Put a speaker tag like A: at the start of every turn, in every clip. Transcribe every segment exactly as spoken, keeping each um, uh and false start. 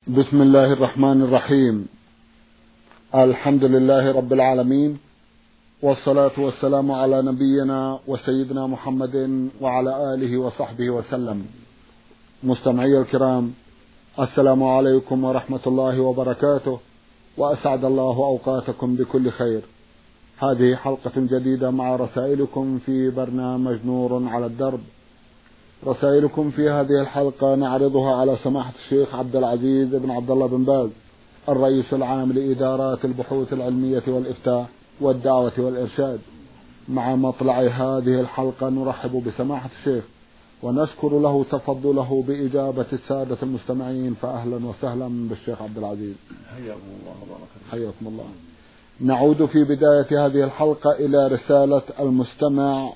A: بسم الله الرحمن الرحيم. الحمد لله رب العالمين، والصلاة والسلام على نبينا وسيدنا محمد وعلى آله وصحبه وسلم. مستمعي الكرام، السلام عليكم ورحمة الله وبركاته، وأسعد الله أوقاتكم بكل خير. هذه حلقة جديدة مع رسائلكم في برنامج نور على الدرب. رسائلكم في هذه الحلقة نعرضها على سماحة الشيخ عبد العزيز بن عبد الله بن باز، الرئيس العام لإدارات البحوث العلمية والإفتاء والدعوة والإرشاد. مع مطلع هذه الحلقة نرحب بسماحة الشيخ ونشكر له تفضله بإجابة السادة المستمعين، فأهلا وسهلا بالشيخ عبد العزيز.
B: حياكم الله وبارك فيكم.
A: حياكم الله. نعود في بداية هذه الحلقة إلى رسالة المستمع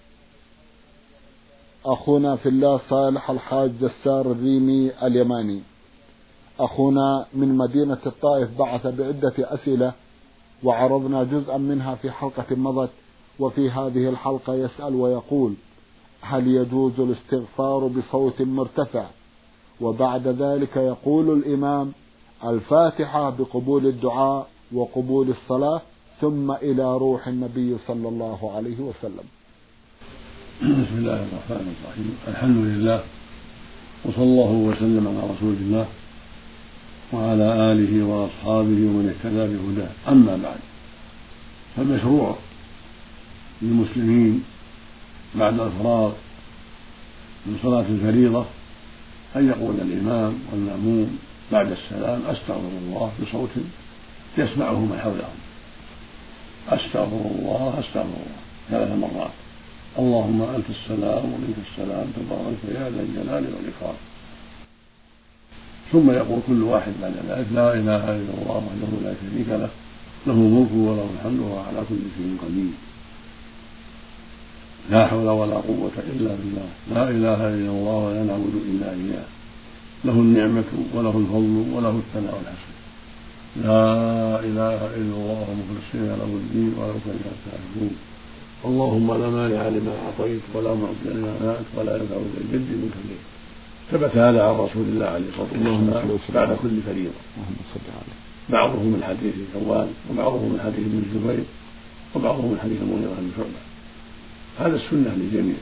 A: أخونا في الله صالح الحاج جسار الريمي اليماني. أخونا من مدينة الطائف بعث بعدة أسئلة وعرضنا جزءا منها في حلقة مضت، وفي هذه الحلقة يسأل ويقول: هل يجوز الاستغفار بصوت مرتفع وبعد ذلك يقول الإمام الفاتحة بقبول الدعاء وقبول الصلاة ثم إلى روح النبي صلى الله عليه وسلم؟
B: بسم الله الرحمن الرحيم. الحمد لله، وصلى الله وسلم على رسول الله وعلى آله وأصحابه ومن اهتدى بهداه. أما بعد، فالمشروع للمسلمين بعد الفراغ من صلاة الفريضة أن يقول الإمام والمأموم بعد السلام: أستغفر الله بصوت يسمعه من حولهم. أستغفر الله أستغفر الله ثلاث مرات. اللهم أنت السلام ومنك السلام تبارك يا ذا الجلال والإكرام. ثم يقول كل واحد بعد ذلك: لا إله إلا الله وحده لا شريك له، له الملك وله الحمد وهو على كل شيء قدير، لا حول ولا قوة إلا بالله، لا إله إلا الله ولا نعبد إلا إياه، له النعمة وله الفضل وله الثناء الحسن، لا إله إلا الله مخلصين له الدين ولو كره الكافرون. اللهم لا مانع لما أعطيت ولا معطي لما منعت ولا ينفع ذا الجد منك الجد. ثبت هذا عن رسول الله عليه الصلاة والسلام بعد كل فريضة، بعضه من حديث ثوبان وبعضه من حديث ابن الزبير وبعضه من حديث المغيرة بن شعبة. هذا السنة للجميع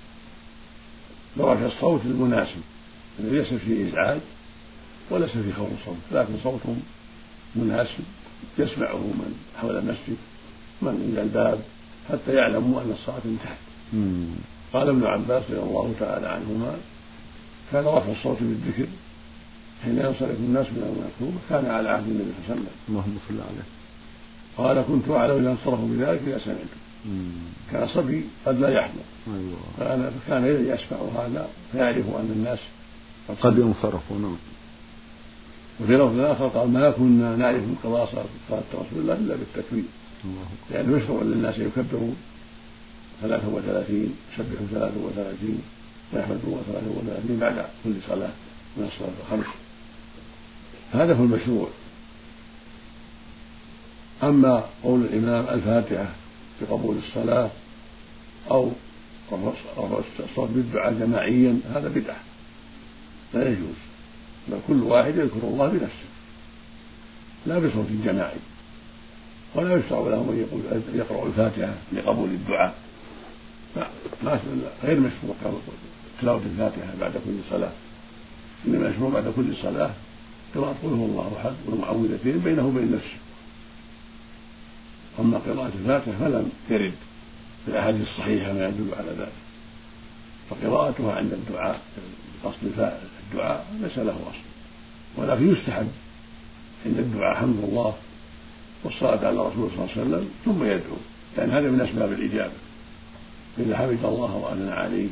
B: برفع الصوت المناسب الذي ليس فيه إزعاج وليس فيه خوف صوت، لكن صوت مناسب يسمعه من حول المسجد من عند الباب حتى يعلموا أن الصلاة انتهت. قال ابن عباس رضي الله تعالى عنهما: كان رفع الصوت بالذكر حين ينصرف الناس من المكتوبة كان على عهد النبي صلى الله عليه وسلم.
A: اللهم صل عليه.
B: قال: كنت أعلم إذا انصرفوا بذلك إذا سمعته. كان صبي قد لا يحضر، أيوة. فكان يسمع هذا فيعرف أن الناس
A: قد ينصرفوا. نعم.
B: وفي لفظ آخر قال: ما كنا نعرف من قضاء صلاة رسول الله إلا بالتكبير، لأنه يعني يشرع للناس يكبروا ثلاثة وثلاثين، يسبحوا ثلاثة وثلاثين، ويحمدوا ثلاثة وثلاثين بعد كل صلاة من الصلاة الخمس. هذا هو المشروع. أما قول الإمام الفاتحة بقبول الصلاة أو رفع الصوت بالدعاء جماعيا هذا بدعة لا يجوز، بل كل واحد يذكر الله بنفسه لا بصوت جماعي، ولا يشرع لهم أن يقرأوا الفاتحة لقبول الدعاء، غير مشروع تلاوة الفاتحة بعد كل صلاة، إنما مشروع بعد كل صلاة قراءة قل هو الله أحد والمعوذتين بينه وبين نفسه. أما قراءة الفاتحة فلم يرد في الأحاديث الصحيحة ما يدل على ذلك، فقراءتها عند الدعاء قصد الدعاء ليس له أصل، ولكن يستحب عند الدعاء حمد الله والصلاة على رسول صلى الله عليه وسلم ثم يدعو، لأن هذا من أسباب الإجابة. إذا حمد الله وأثنى عليه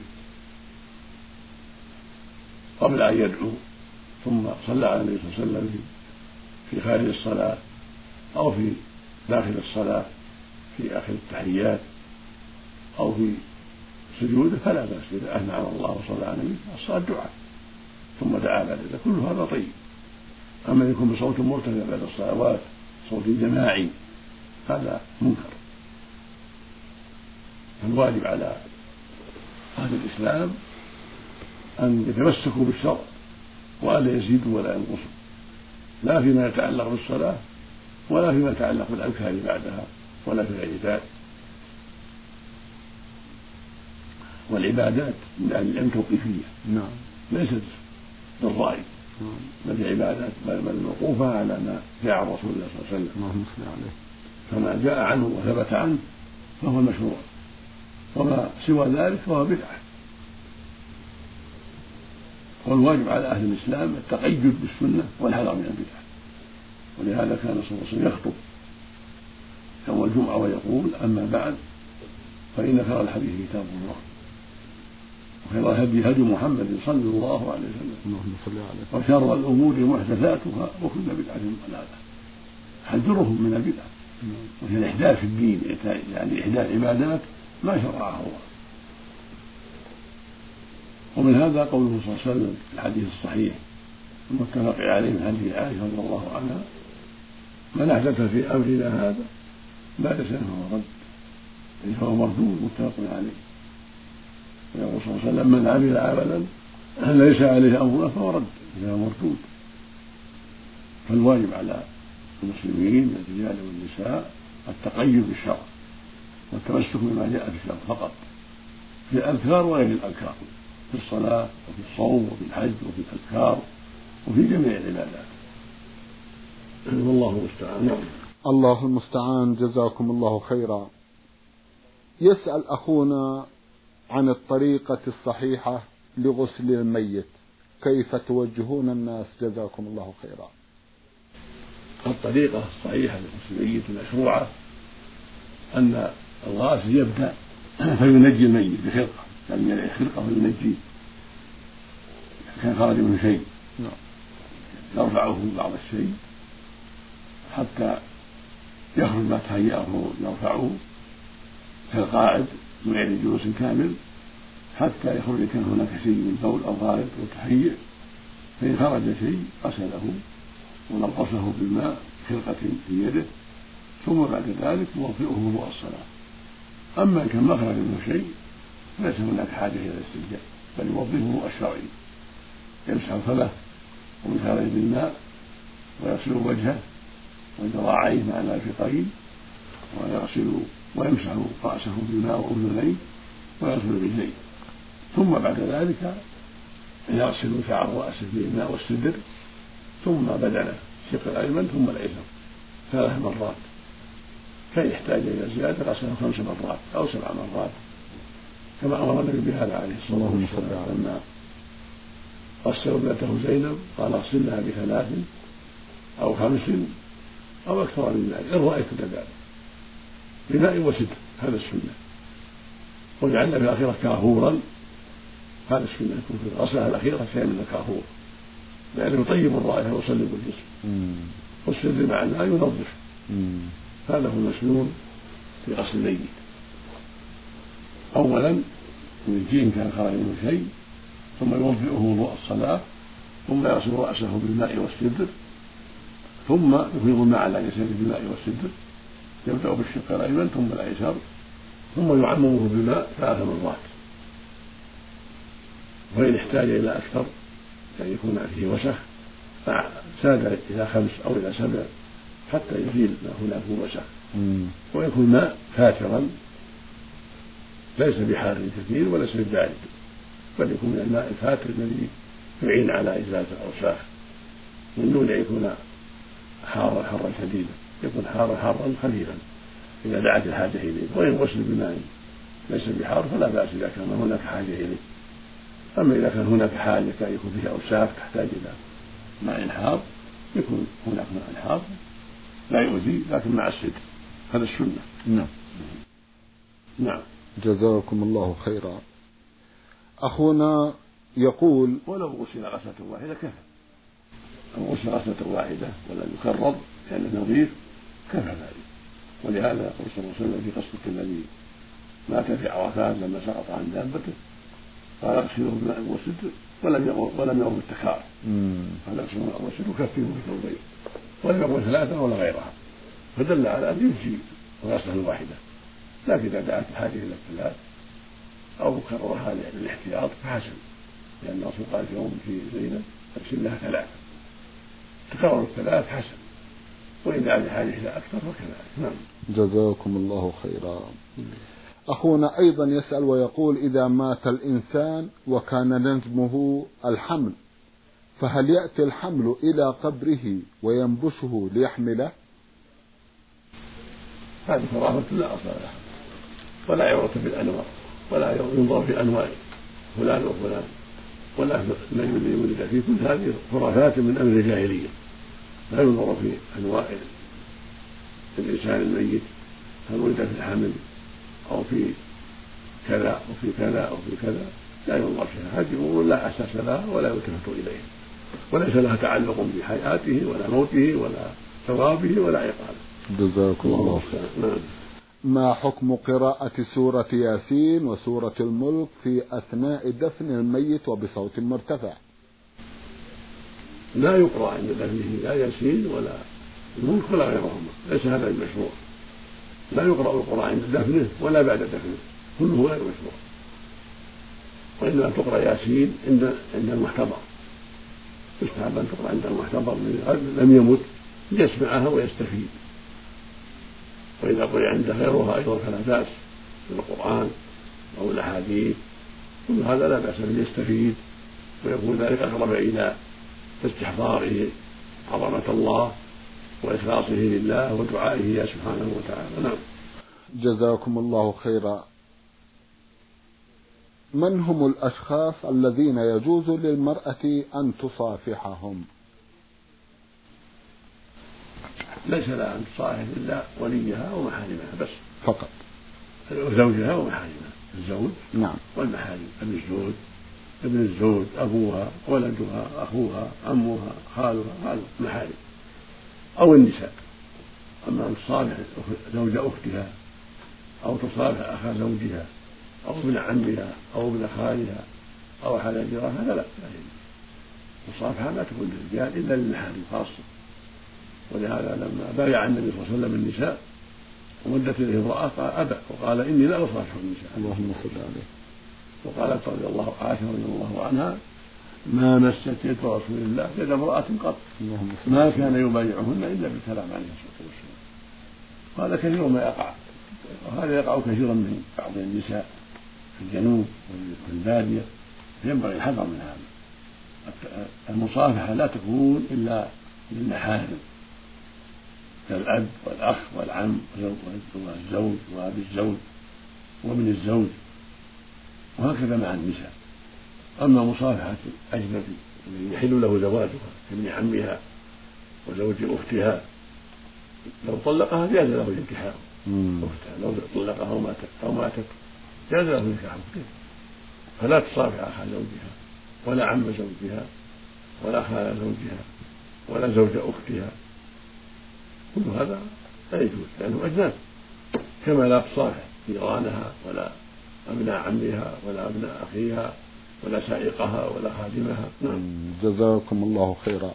B: قبل أن يدعو ثم صلى على النبي صلى الله عليه وسلم في خارج الصلاة أو في داخل الصلاة في آخر التحيات أو في سجوده فلا بأس إذا أثنى على الله وصلى على النبي الصلاة دعاء ثم دعا بعد ذلك، كل هذا طيب. أما يكون بصوت مرتفع بعد الصلوات صوت جماعي هذا منكر. الواجب على أهل الإسلام أن يتمسكوا بالشرع وألا يزيدوا ولا ينقصوا، لا فيما يتعلق بالصلاة ولا فيما يتعلق بالأذكار بعدها ولا في غير ذلك. والعبادات من أهل العلم توقيفية
A: نعم
B: ليست بالرأي بل عبادات بل موقوفة على ما جاء عن رسول الله صلى الله عليه وسلم، فما جاء عنه وثبت عنه فهو مشروع، وما سوى ذلك فهو بدعة. والواجب على أهل الإسلام التقيد بالسنة والحذر من البدعة. ولهذا كان صلى الله عليه وسلم يخطب يوم الجمعة ويقول: أما بعد فإن خير الحديث كتاب الله وخير الهدي هدي محمد صلى الله عليه وسلم وشر الأمور محدثاتها وكل بدعة ضلالة. حذرهم من البدعة وهي الإحداث في الدين، يعني إحداث عبادات ما شرعها الله. ومن هذا قوله صلى الله عليه وسلم في الحديث الصحيح المتفق عليه من حديث عائشة رضي الله عنها: من أحدث في أمرنا هذا ما ليس فهو رد، يعني فهو مردود متفق عليه. ويقول صلى الله عليه وسلم: من عمل عملا ليس عليه أمرنا فهو رد، فهو مردود. فالواجب على المسلمين الرجال والنساء التقيد بالشرع والتمسك بما جاء في الشرع فقط، في الأذكار وغير الأذكار، في الصلاة وفي الصوم وفي الحج وفي الأذكار وفي جميع العبادات. والله المستعان.
A: الله المستعان. جزاكم الله خيرا. يسأل أخونا عن الطريقة الصحيحة لغسل الميت، كيف توجهون الناس؟ جزاكم الله خيرا.
B: الطريقة الصحيحة لغسل الميت المشروعة أن الغاسل يبدأ فينجي الميت بخرقة، يعني يلعب خرقة فينجيه كان خرج منه شيء، يرفعه بعض الشيء حتى يخرج ما تهيأه يرفعه كالقاعد من غير جلوس كامل حتى يخرج كان هناك شيء من بول أو غائط أو تهيئ، فإن خرج شيء غسله ونقصه بالماء خرقة في يده، ثم بعد ذلك يوضئه وضوء الصلاة. أما إن كان ما خرج منه شيء ليس هناك حاجة إلى الاستنجاء، بل يوضئه وضوء الشرعي، يمسح فمه ومن خرج بالماء ويغسل وجهه وذراعيه مع الفقين ويغسل ويمسح رأسه بالماء وأذنيه ويغسل رجليه، ثم بعد ذلك يغسل شعر رأسه بالماء والسدر، ثم بدنه الشق الأيمن ثم الأيسر ثلاث مرات، فإن يحتاج إلى زيادة غسله خمس مرات أو سبع مرات كما أمر النبي بهذا عليه الصلاة والسلام لما غسل ابنته زينب قال: اغسلها بثلاث أو خمس أو أكثر من ذلك إن رأيت ذلك بماء وسدر، هذا السنة. وجعلنا في الأخيرة كافورا، هذا السنة يكون في الغسلة الأخيرة شيء من الكافور لأنه يطيب الرائحة ويصلب الجسم، والسدر مع الماء ينظف. هذا هو المسنون في غسل الميت. أولا ينجيه إن كان خرج منه شيء، ثم يوضئه وضوء الصلاة، ثم يغسل رأسه بالماء والسدر، ثم يفيض الماء على يساره بالماء والسدر، يبدأ بالشق الأيمن ثم الأيسر، ثم يعممه بالماء ثلاث مرات. وإن احتاج إلى أكثر يعني يكون فيه وسخ فساد إلى خمس أو إلى سبع حتى يزيل ما هناك وسخ، ويكون ماء فاترا ليس بحار كثير وليس ببارد، بل يكون من الماء الفاتر الذي يعين على إزالة الأوساخ، من دون أن يكون حارا حرا شديدا، يكون حارا حارا خفيفا إذا دعت الحاجة إليه. وإن غسل بماء ليس بحار فلا بأس إذا كان هناك حاجة إليه. أما إذا كان هناك حاجة كان يكون فيها أوساخ تحتاج إلى ماء حار يكون هناك ماء حار لا يؤذي لكن مع السدر، هذا السنة.
A: نعم.
B: نعم.
A: جزاكم الله خيرا. أخونا يقول:
B: ولو غسل غسلة واحدة كفى، أو غسل غسلة واحدة ولم يكرر لأنه نظيف كفى ذلك. ولهذا يقول صلى الله عليه وسلم في قصة الذي مات في عرفات لما سقط عن دابته قال: اغسلوا بالماء والسدر ولم يأمر ولم يأمر بالتكرار، قال: اغسلوا بالماء والسدر وكفروا بالثوبين ولم يأمر ثلاثة ولا غيرها، فدل على أن يجزي الغسلة الواحدة. لكن إذا دعت الحاجة إلى الثلاث أو كررها للاحتياط فحسن، لأن الرسول قال في يوم في زينب: اغسل لها ثلاثة تكرر الثلاث حسن، وإن كان بحاجة إلى أكثر فكذلك. نعم.
A: جزاكم الله خيرا. أخونا أيضا يسأل ويقول: إذا مات الإنسان وكان نجمه الحمل، فهل يأتي الحمل إلى قبره وينبشه ليحمله؟
B: هذه كرامة لا أصل لها، ولا يعرف بالأنواع، ولا ينظر في أنواع فلان وفلان، ولا النجم الذي ولد فيه. كل هذه خرافات من أمر الجاهلية، لا ينظر في أنواع الإنسان الميت، هل ولد في الحمل أو في كذا أو في كذا أو في كذا، لا ينظر فيها. هذه أمور لا أساس لها ولا يلتفت إليها، وليس لها تعلق بحياته ولا موته ولا ثوابه ولا عقابه.
A: جزاكم الله خيرا. ما حكم قراءة سورة ياسين وسورة الملك في أثناء دفن الميت وبصوت مرتفع؟
B: لا يقرأ عند دفنه لا ياسين ولا الملك ولا غيرهما، ليس هذا المشروع. لا يقرأ القرآن عند دفنه ولا بعد دفنه، كله غير مشروع. وإنما تقرأ ياسين عند عند المحتضر، يستحب أن تقرأ عند المحتضر من لم يمت ليسمعها ويستفيد. وإذا قرأ عند غيرها أيضا فلا بأس من القرآن أو الأحاديث، كل هذا لا بأس به، يستفيد ويكون ذلك أقرب إلى استحضاره عظمة الله وإخلاصه لله ودعائه سبحانه وتعالى. نعم.
A: جزاكم الله خيرا. من هم الأشخاص الذين يجوز للمرأة أن تصافحهم؟
B: ليس لها أن تصافح إلا وليها ومحارمها بس
A: فقط،
B: زوجها ومحارمها، الزوج
A: نعم
B: والمحارم، ابن الزوج ابن الزوج أبوها ولدها أخوها عمها خالها، هذا محارم، أو النساء. أما أن تصافح زوج أختها أو تصافح أخا زوجها أو ابن عمها أو ابن خالها أو أحد الجيران، هذا لا. المصافحة لا تكون للرجال إلا للمحارم خاصة. ولهذا لما بايع النبي صلى الله عليه وسلم النساء ومدت إليه امرأة قال أبى، وقال إني لا أصافح النساء.
A: اللهم صل عليه.
B: وقالت رضي الله عائشة رضي الله عنها: ما مست يد رسول الله يد امرأة قط، ما كان يبايعهن إلا بالكلام عليه الصلاة والسلام. هذا كثير ما يقع، وهذا يقع كثيرا من بعض النساء في الجنوب والبادية، ينبغي الحذر من هذا. المصافحة لا تكون إلا للمحارم كالأب والأخ والعم والزوج وأبي الزوج وابن الزوج، وهكذا مع النساء. أما مصافحة الأجنبي الذي يحل له زواجها كابن عمها وزوج أختها، لو طلقها جاز له الانكحار أختها، لو طلقها أو ماتت أو ماتت جاز له الانكحار، فلا تصافح أخا زوجها ولا عم زوجها ولا خال زوجها ولا زوج أختها، كل هذا لا يجوز لأنه أجناس. كما لا تصافح جيرانها ولا أبناء عمها ولا أبناء أخيها ولا سائقها ولا خادمها. نعم.
A: جزاكم الله خيرا.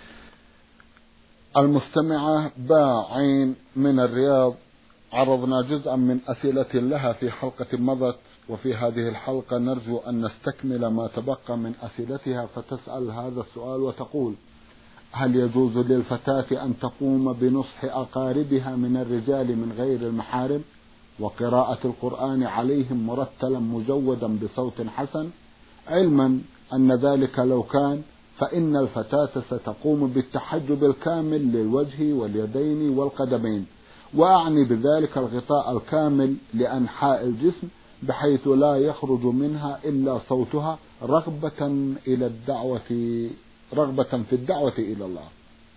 A: المستمعة باعين من الرياض عرضنا جزءا من أسئلة لها في حلقة مضت، وفي هذه الحلقة نرجو أن نستكمل ما تبقى من أسئلتها، فتسأل هذا السؤال وتقول: هل يجوز للفتاة أن تقوم بنصح أقاربها من الرجال من غير المحارم وقراءة القرآن عليهم مرتلا مجودا بصوت حسن، علما أن ذلك لو كان فإن الفتاة ستقوم بالتحجب الكامل للوجه واليدين والقدمين، وأعني بذلك الغطاء الكامل لأنحاء الجسم بحيث لا يخرج منها إلا صوتها رغبة إلى الدعوة رغبة في الدعوة إلى الله.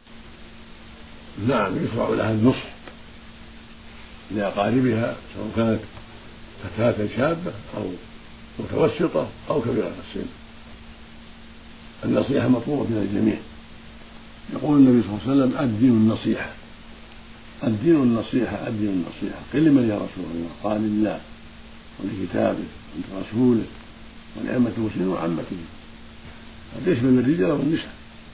B: نعم، يشرع لها النصح لأقاربها سواء كانت فتاة شابة أو متوسطة أو كبيرة السن. النصيحة مطلوبة من الجميع. يقول النبي صلى الله عليه وسلم: الدين النصيحة، الدين النصيحة، الدين النصيحة. قيل: لمن يا رسول الله؟ قال: لله ولكتابه ولرسوله ولأئمة المسلمين وعامتهم. هذا يشمل الرجال والنساء.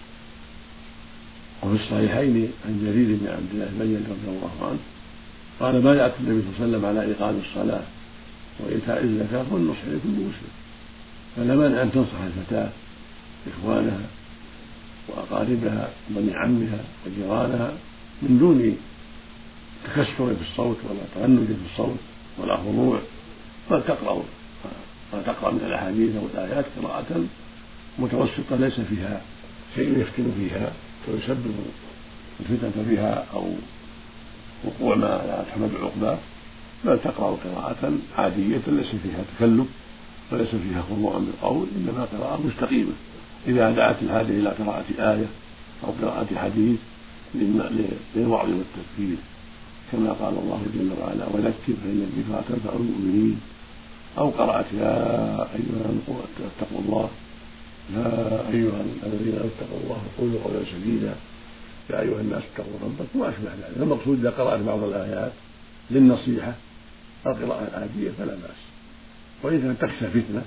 B: وفي الصحيحين عن جرير بن عبد الله البجلي رضي الله عنه قال: بايعت النبي صلى الله عليه وسلم على إقام الصلاة وإيتاء الزكاة والنصح لكل مسلم. فلا مانع أن تنصح الفتاة إخوانها وأقاربها وبني عمها وجيرانها من دون تكسر في الصوت ولا تغنج في الصوت ولا خضوع، بل تقرأ ما تقرأ من الأحاديث والآيات قراءة متوسطة ليس فيها شيء يفتن فيها ويسبب الفتنة فيها أو وقوع ما لا تحمد عقباه، بل تقرأ قراءة عادية ليس فيها تكلف وليس فيها خضوع بالقول، إنما قراءة مستقيمة إذا دعت الحاجة إلى قراءة آية أو قراءة حديث للوعظ والتذكير، كما قال الله جل وعلا: وذكر فإن الذكرى تنفع المؤمنين، أو قرأت: يا أيها اتقوا الله يا أيها الذين اتقوا الله قولوا قولا سديدا يا أيها الناس اتقوا ربكم وأشبه ذلك. المقصود إذا قرأت بعض الآيات للنصيحة القراءة العادية فلا بأس، وإن كانت تخشى فتنة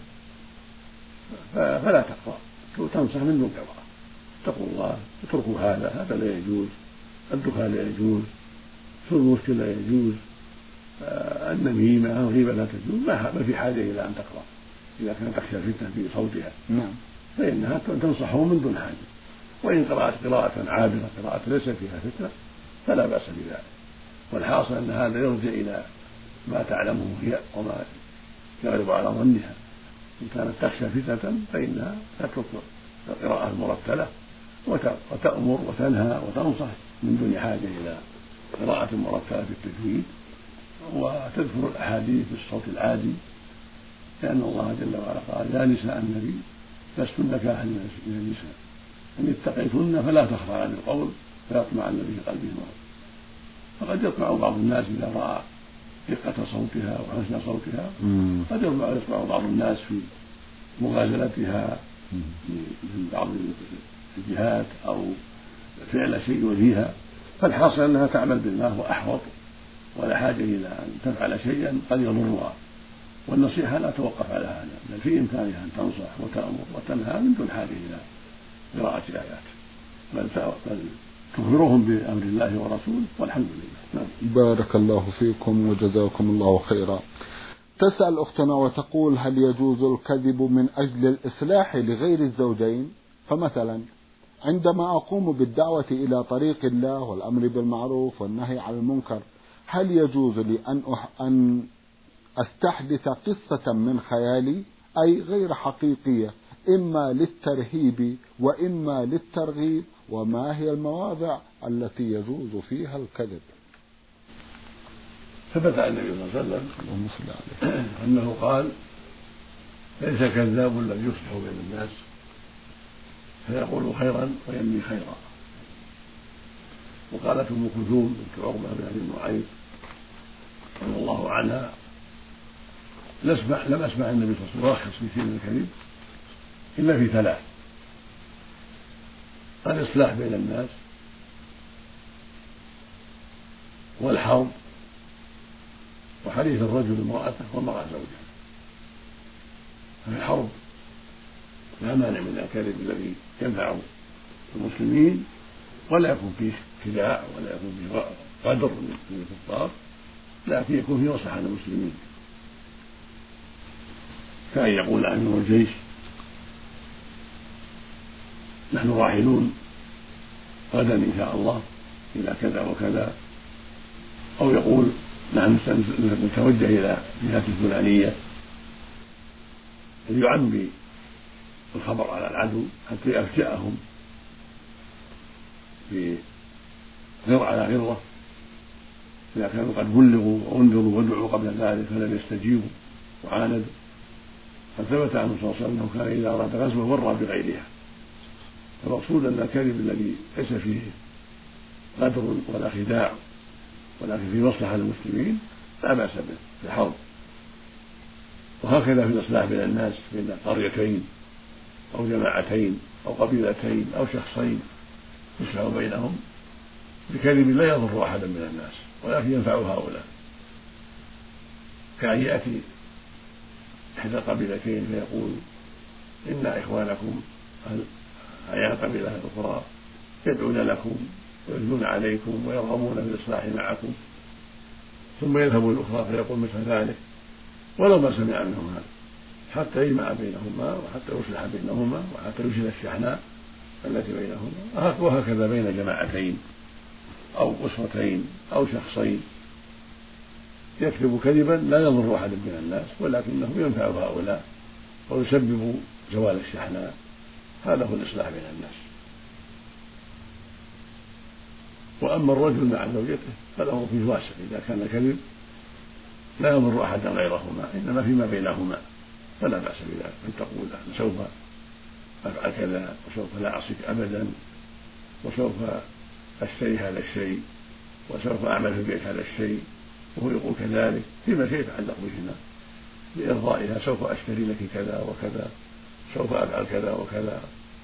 B: فلا تقرأ، تنصح من دون قراءة: اتقوا الله، اتركوا هذا هذا لا يجوز، الدخان لا يجوز، شرب المسكر لا يجوز، النميمة أو الغيبة لا تجوز، ما في حاجة إلى أن تقرأ إذا كانت تخشى فتنة في صوتها،
A: نعم،
B: فإنها تنصحه من دون حاجة. وإن قرأت قراءة عابرة قراءة ليس فيها فتنة فلا بأس بذلك. والحاصل أن هذا يرجع إلى ما تعلمه هي وما يغلب على ظنها. إن كانت تخشى فتنة فإنها تترك القراءة المرتلة وتأمر وتنهى وتنصح من دون حاجة إلى قراءة مرتلة في التجويد، وتذكر الأحاديث بالصوت العادي، لأن الله جل وعلا قال: يا نساء النبي لستن كأحد من النساء إن اتقيتن فلا تخضعن بالقول فيطمع الذي في قلبه مرض. فقد يطمع بعض الناس إذا رأى دقة صوتها وحسن صوتها، قد يطمع بعض الناس في مغازلتها من بعض الجهات أو فعل شيء يؤذيها، فالحاصل أنها تعمل بالله وأحوط، ولا حاجة إلى أن تفعل شيئا قد يضرها. والنصيحة لا توقف على هذا، بل في إمكانها أن تنصح وتأمر وتنهى من دون حاجة إلى قراءة آيات، بل تخبرهم بأمر الله ورسوله، والحمد لله.
A: بارك الله فيكم وجزاكم الله خيرا. تسأل أختنا وتقول: هل يجوز الكذب من أجل الإصلاح لغير الزوجين؟ فمثلا عندما أقوم بالدعوة إلى طريق الله والأمر بالمعروف والنهي عن المنكر، هل يجوز لي أن أن أستحدث قصة من خيالي أي غير حقيقية، إما للترهيب وإما للترغيب؟ وما هي المواضع التي يجوز فيها الكذب؟
B: ثبت عن النبي صلى الله عليه وسلم أنه قال: ليس كذاب الذي يصلح بين الناس فيقول خيرا وينمي خيرا. وقالت ام كلثوم بنت عقبه بن ابي معيط رضي الله عنها: لم اسمع النبي صلى الله عليه وسلم يرخص في شيء من الكذب الا في ثلاث: الإصلاح بين الناس، والحرب، وحديث الرجل امرأته والمرأة زوجها. ففي الحرب لا مانع من الكذب الذي ينفع المسلمين ولا يكون فيه خداع ولا يكون فيه غدر من الكفار، لكن يكون فيه مصلحة للمسلمين، كأن يقول أمير الجيش: نحن راحلون غدا إن شاء الله إلى كذا وكذا، أو يقول: نحن نتوجه إلى جهة الفلانية، يعمي الخبر على العدو حتى يفجأهم بغر على غرة إذا كانوا قد بلغوا وانذروا ودعوا قبل ذلك فلم يستجيبوا وعاندوا. فثبت عنه صلى الله عليه وسلم أنه كان إذا أراد غزوة ورى بغيرها. المقصود أن الكذب الذي ليس فيه غدر ولا خداع ولكن في مصلحة للمسلمين لا بأس به في الحرب. وهكذا في الإصلاح بين الناس بين قريتين أو جماعتين أو قبيلتين أو شخصين يصلح بينهم بكذب لا يضر أحدا من الناس ولكن ينفع هؤلاء، كأن يأتي إحدى القبيلتين فيقول: إن إخوانكم أيها القبيلة الأخرى يدعون لكم ويثنون عليكم ويرغبون في الإصلاح معكم، ثم يذهب الأخرى فيقول مثل ذلك ولو ما سمع منهم هذا، حتى يجمع بينهما وحتى يصلح بينهما وحتى يشيل الشحناء التي بينهما، وهكذا بين جماعتين أو أسرتين أو شخصين يكذب كذبا لا يضر أحد من الناس ولكنه ينفع هؤلاء ويسبب زوال الشحناء، هذا هو الإصلاح بين الناس. وأما الرجل مع زوجته فالأمر فيه واسع، إذا كان الكذب لا يضر أحدا غيرهما إنما فيما بينهما فلا بأس بذلك، أن تقول أنا سوف أفعل كذا وسوف لا أعصيك أبدا وسوف أشتري هذا الشيء وسوف أعمل في البيت هذا الشيء، وهو يقول كذلك فيما شيء يتعلق بهما بإرضائها، سوف أشتري لك كذا وكذا، سوف أفعل كذا وكذا،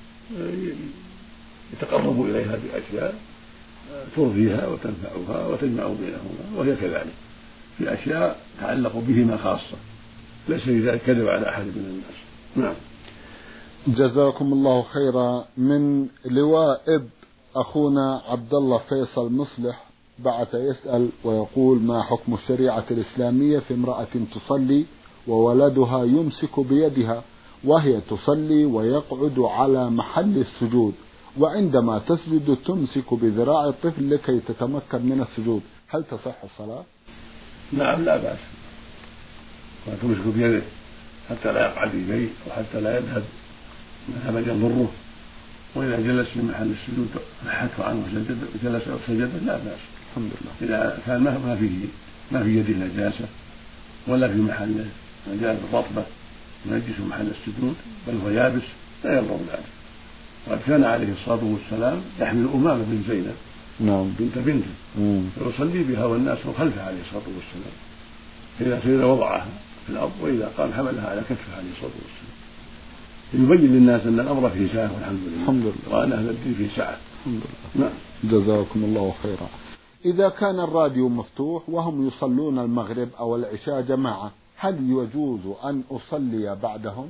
B: يتقرب إليها بأشياء ترضيها وتنفعها وتجمع بينهما، وهي كذلك في أشياء تعلق بهما خاصة، ليس لذلك كذب على أحد من الناس. نعم.
A: جزاكم الله خيرا. من لواء إب أخونا عبد الله فيصل مصلح بعث يسأل ويقول: ما حكم الشريعة الإسلامية في امرأة تصلي وولدها يمسك بيدها وهي تصلي ويقعد على محل السجود، وعندما تسجد تمسك بذراع الطفل لكي تتمكن من السجود، هل تصح الصلاة؟
B: نعم لا بأس، وتمسك بيده حتى لا يقعد إليه وحتى لا يذهب مذهبا يضره، وإذا جلس في محل السجود نحته عنه وسجد جلس أو سجد لا بأس
A: الحمد لله.
B: إذا كان ما فيه ما في يده نجاسة ولا في محله نجاسة رطبة ينجس محل السجود بل هو يابس لا يضر ذلك. وقد كان عليه الصلاة والسلام يحمل أمامة بن زينب
A: نعم
B: بنت بنته ويصلي بها والناس خلفه عليه الصلاة والسلام، إذا سجد وضعها في الأرض وإذا قام حملها على كتفه عليه الصلاة والسلام، يبين للناس أن الأمر فيه سعة والحمد لله،
A: الحمد لله،
B: وأن أهل الدين فيه سعة.
A: الحمد لله. نعم. جزاكم الله خيرا. إذا كان الراديو مفتوح وهم يصلون المغرب أو العشاء جماعة، هل يجوز أن أصلي بعدهم؟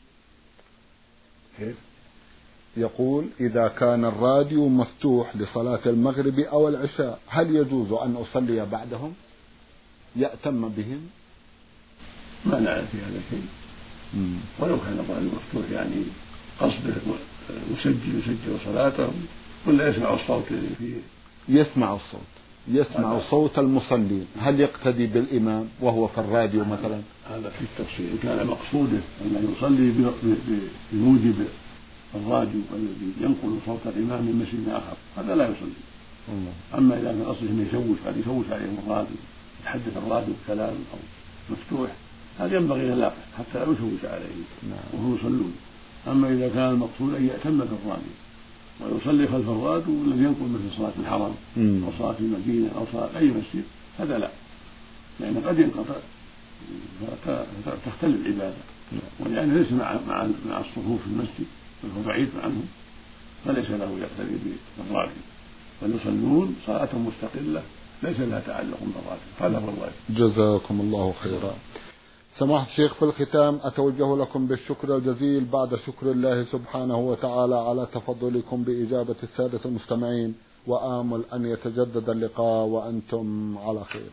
B: كيف؟
A: يقول: إذا كان الراديو مفتوح لصلاة المغرب أو العشاء هل يجوز أن أصلي بعدهم يأتم بهم؟
B: ما نعرف في هذا الشيء، ولو كان الراديو مفتوح يعني قصده يسجل يسجل صلاتهم ولا يسمع الصوت في
A: يسمع الصوت يسمع صوت المصلين، هل يقتدي بالإمام وهو في الراديو مثلا؟
B: هذا في التفصيل. إن كان مقصوده أنه يصلي بموجب الراديو الذي ينقل صوت الإمام من مسجد آخر هذا لا يصلي.
A: الله.
B: أما إذا كان أصله أنه يشوش قد يشوش عليهم الراديو يتحدث الراديو بكلام أو مفتوح هذا ينبغي أن لا حتى لا يشوش عليهم وهم يصلون. أما إذا كان المقصود أن يأتم بالراديو ويصلي خلف الراديو الذي ينقل مثل صلاة الحرم أو صلاة المدينة أو صلاة أي مسجد هذا لا، لأن قد ينقطع فتختل العبادة، ولأنه ليس مع مع مع الصفوف في المسجد بل هو بعيد عنه فليس له يقتدي بالراديو، بل يصلون صلاة مستقلة ليس لها تعلق بالراديو، هذا هو الواجب.
A: جزاكم الله خيرا. سماحة الشيخ، في الختام أتوجه لكم بالشكر الجزيل بعد شكر الله سبحانه وتعالى على تفضلكم بإجابة السادة المستمعين، وآمل أن يتجدد اللقاء وأنتم على خير.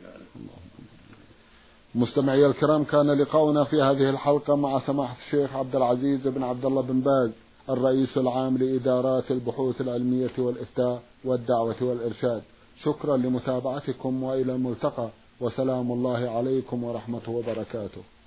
A: مستمعي الكرام، كان لقاؤنا في هذه الحلقة مع سماحة الشيخ عبد العزيز بن عبد الله بن باز الرئيس العام لإدارات البحوث العلمية والإفتاء والدعوة والإرشاد. شكرا لمتابعتكم وإلى الملتقى، وسلام الله عليكم ورحمته وبركاته.